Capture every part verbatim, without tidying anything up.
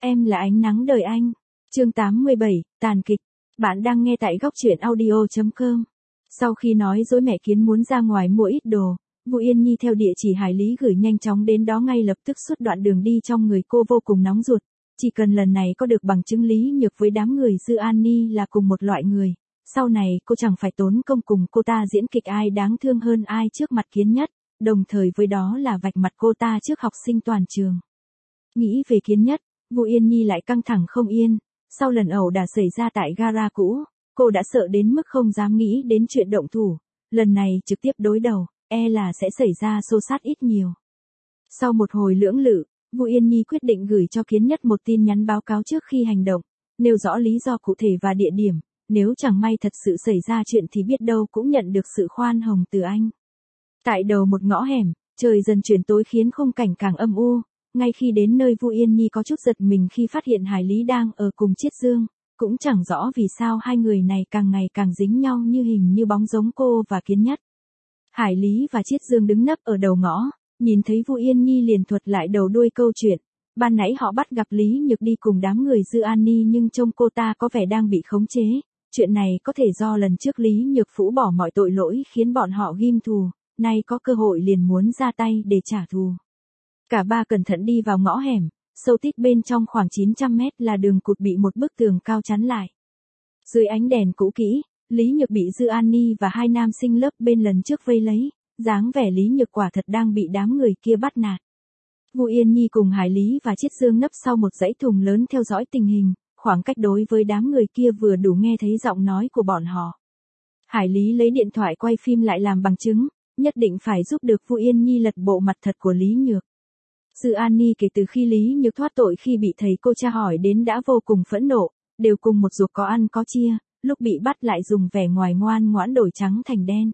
Em là ánh nắng đời anh. Chương tám mươi bảy, tàn kịch. Bạn đang nghe tại góc truyện audio chấm com. Sau khi nói dối mẹ Kiến muốn ra ngoài mua ít đồ, Vu Yên Nhi theo địa chỉ Hải Lý gửi nhanh chóng đến đó, ngay lập tức suốt đoạn đường đi trong người cô vô cùng nóng ruột. Chỉ cần lần này có được bằng chứng Lý Nhược với đám người Dư An Ni là cùng một loại người, sau này cô chẳng phải tốn công cùng cô ta diễn kịch ai đáng thương hơn ai trước mặt Kiến Nhất, đồng thời với đó là vạch mặt cô ta trước học sinh toàn trường. Nghĩ về Kiến Nhất, Vu Yên Nhi lại căng thẳng không yên. Sau lần ẩu đả xảy ra tại gara cũ, cô đã sợ đến mức không dám nghĩ đến chuyện động thủ. Lần này trực tiếp đối đầu, e là sẽ xảy ra xô xát ít nhiều. Sau một hồi lưỡng lự, Vu Yên Nhi quyết định gửi cho Kiến Nhất một tin nhắn báo cáo trước khi hành động, nêu rõ lý do cụ thể và địa điểm. Nếu chẳng may thật sự xảy ra chuyện thì biết đâu cũng nhận được sự khoan hồng từ anh. Tại đầu một ngõ hẻm, trời dần chuyển tối khiến khung cảnh càng âm u. Ngay khi đến nơi, Vu Yên Nhi có chút giật mình khi phát hiện Hải Lý đang ở cùng Chiết Dương, cũng chẳng rõ vì sao hai người này càng ngày càng dính nhau như hình như bóng giống cô và Kiến Nhất. Hải Lý và Chiết Dương đứng nấp ở đầu ngõ, nhìn thấy Vu Yên Nhi liền thuật lại đầu đuôi câu chuyện. Ban nãy họ bắt gặp Lý Nhược đi cùng đám người Dư An Ni nhưng trông cô ta có vẻ đang bị khống chế. Chuyện này có thể do lần trước Lý Nhược phũ bỏ mọi tội lỗi khiến bọn họ ghim thù, nay có cơ hội liền muốn ra tay để trả thù. Cả ba cẩn thận đi vào ngõ hẻm, sâu tít bên trong khoảng chín trăm mét là đường cụt bị một bức tường cao chắn lại. Dưới ánh đèn cũ kỹ, Lý Nhược bị Dư An Ni và hai nam sinh lớp bên lần trước vây lấy, dáng vẻ Lý Nhược quả thật đang bị đám người kia bắt nạt. Vu Yên Nhi cùng Hải Lý và Chiết Dương nấp sau một dãy thùng lớn theo dõi tình hình, khoảng cách đối với đám người kia vừa đủ nghe thấy giọng nói của bọn họ. Hải Lý lấy điện thoại quay phim lại làm bằng chứng, nhất định phải giúp được Vu Yên Nhi lật bộ mặt thật của Lý Nhược. Dư An Ni kể từ khi Lý Nhược thoát tội khi bị thầy cô tra hỏi đến đã vô cùng phẫn nộ, đều cùng một ruột có ăn có chia, lúc bị bắt lại dùng vẻ ngoài ngoan ngoãn đổi trắng thành đen.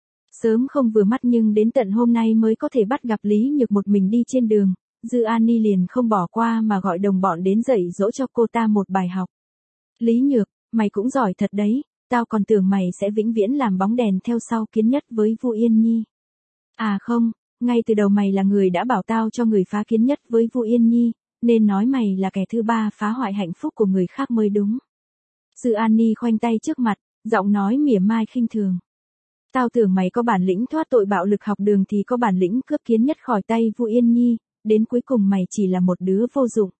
Sớm không vừa mắt nhưng đến tận hôm nay mới có thể bắt gặp Lý Nhược một mình đi trên đường, Dư An Ni liền không bỏ qua mà gọi đồng bọn đến dạy dỗ cho cô ta một bài học. Lý Nhược, mày cũng giỏi thật đấy, tao còn tưởng mày sẽ vĩnh viễn làm bóng đèn theo sau Kiến Nhất với Vu Yên Nhi. À không, ngay từ đầu mày là người đã bảo tao cho người phá Kiến Nhất với Vu Yên Nhi, nên nói mày là kẻ thứ ba phá hoại hạnh phúc của người khác mới đúng. Dư An Ni khoanh tay trước mặt, giọng nói mỉa mai khinh thường. Tao tưởng mày có bản lĩnh thoát tội bạo lực học đường thì có bản lĩnh cướp Kiến Nhất khỏi tay Vu Yên Nhi, đến cuối cùng mày chỉ là một đứa vô dụng.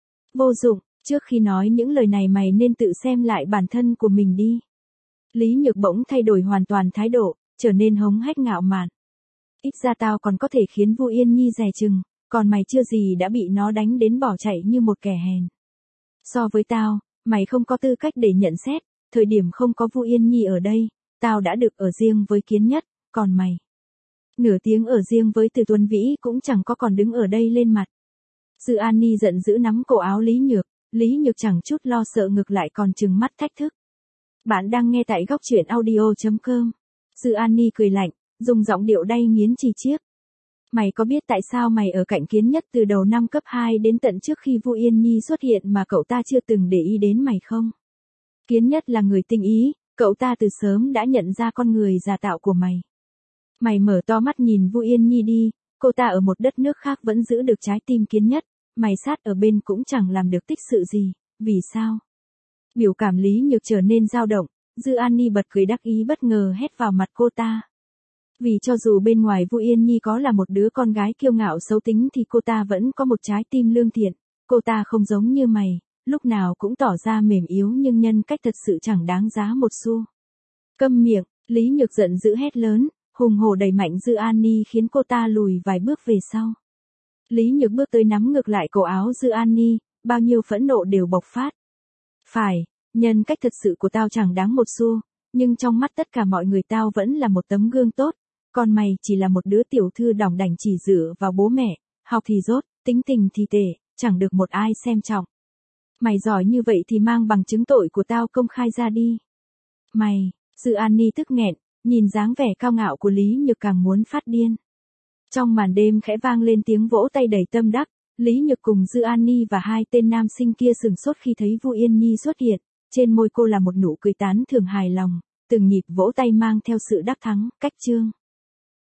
Vô dụng, trước khi nói những lời này mày nên tự xem lại bản thân của mình đi. Lý Nhược bỗng thay đổi hoàn toàn thái độ, trở nên hống hách ngạo mạn. Ít ra tao còn có thể khiến Vu Yên Nhi dè chừng, còn mày chưa gì đã bị nó đánh đến bỏ chạy như một kẻ hèn. So với tao, mày không có tư cách để nhận xét, thời điểm không có Vu Yên Nhi ở đây, tao đã được ở riêng với Kiến Nhất, còn mày. Nửa tiếng ở riêng với Từ Tuấn Vĩ cũng chẳng có còn đứng ở đây lên mặt. Dư An Ni giận dữ nắm cổ áo Lý Nhược, Lý Nhược chẳng chút lo sợ ngược lại còn trừng mắt thách thức. Bạn đang nghe tại góc truyện audio chấm com. Dư An Ni cười lạnh, dùng giọng điệu đay nghiến chi chiếc. Mày có biết tại sao mày ở cạnh Kiến Nhất từ đầu năm cấp hai đến tận trước khi Vu Yên Nhi xuất hiện mà cậu ta chưa từng để ý đến mày không? Kiến Nhất là người tinh ý, cậu ta từ sớm đã nhận ra con người giả tạo của mày. Mày mở to mắt nhìn Vu Yên Nhi đi, cô ta ở một đất nước khác vẫn giữ được trái tim Kiến Nhất, mày sát ở bên cũng chẳng làm được tích sự gì, vì sao? Biểu cảm Lý Nhược trở nên dao động, Dư An Ni bật cười đắc ý bất ngờ hét vào mặt cô ta. Vì cho dù bên ngoài Vu Yên Nhi có là một đứa con gái kiêu ngạo xấu tính thì cô ta vẫn có một trái tim lương thiện, cô ta không giống như mày, lúc nào cũng tỏ ra mềm yếu nhưng nhân cách thật sự chẳng đáng giá một xu. Câm miệng, Lý Nhược giận dữ hét lớn, hùng hổ đẩy mạnh Dư An Ni khiến cô ta lùi vài bước về sau. Lý Nhược bước tới nắm ngược lại cổ áo Dư An Ni, bao nhiêu phẫn nộ đều bộc phát. Phải, nhân cách thật sự của tao chẳng đáng một xu, nhưng trong mắt tất cả mọi người tao vẫn là một tấm gương tốt, còn mày chỉ là một đứa tiểu thư đỏng đảnh chỉ dựa vào bố mẹ, học thì dốt, tính tình thì tệ, chẳng được một ai xem trọng. Mày giỏi như vậy thì mang bằng chứng tội của tao công khai ra đi. Mày, Dư An Ni tức nghẹn, nhìn dáng vẻ cao ngạo của Lý Nhược càng muốn phát điên. Trong màn đêm khẽ vang lên tiếng vỗ tay đầy tâm đắc, Lý Nhược cùng Dư An Ni và hai tên nam sinh kia sửng sốt khi thấy Vu Yên Nhi xuất hiện, trên môi cô là một nụ cười tán thưởng hài lòng, từng nhịp vỗ tay mang theo sự đắc thắng, cách chương.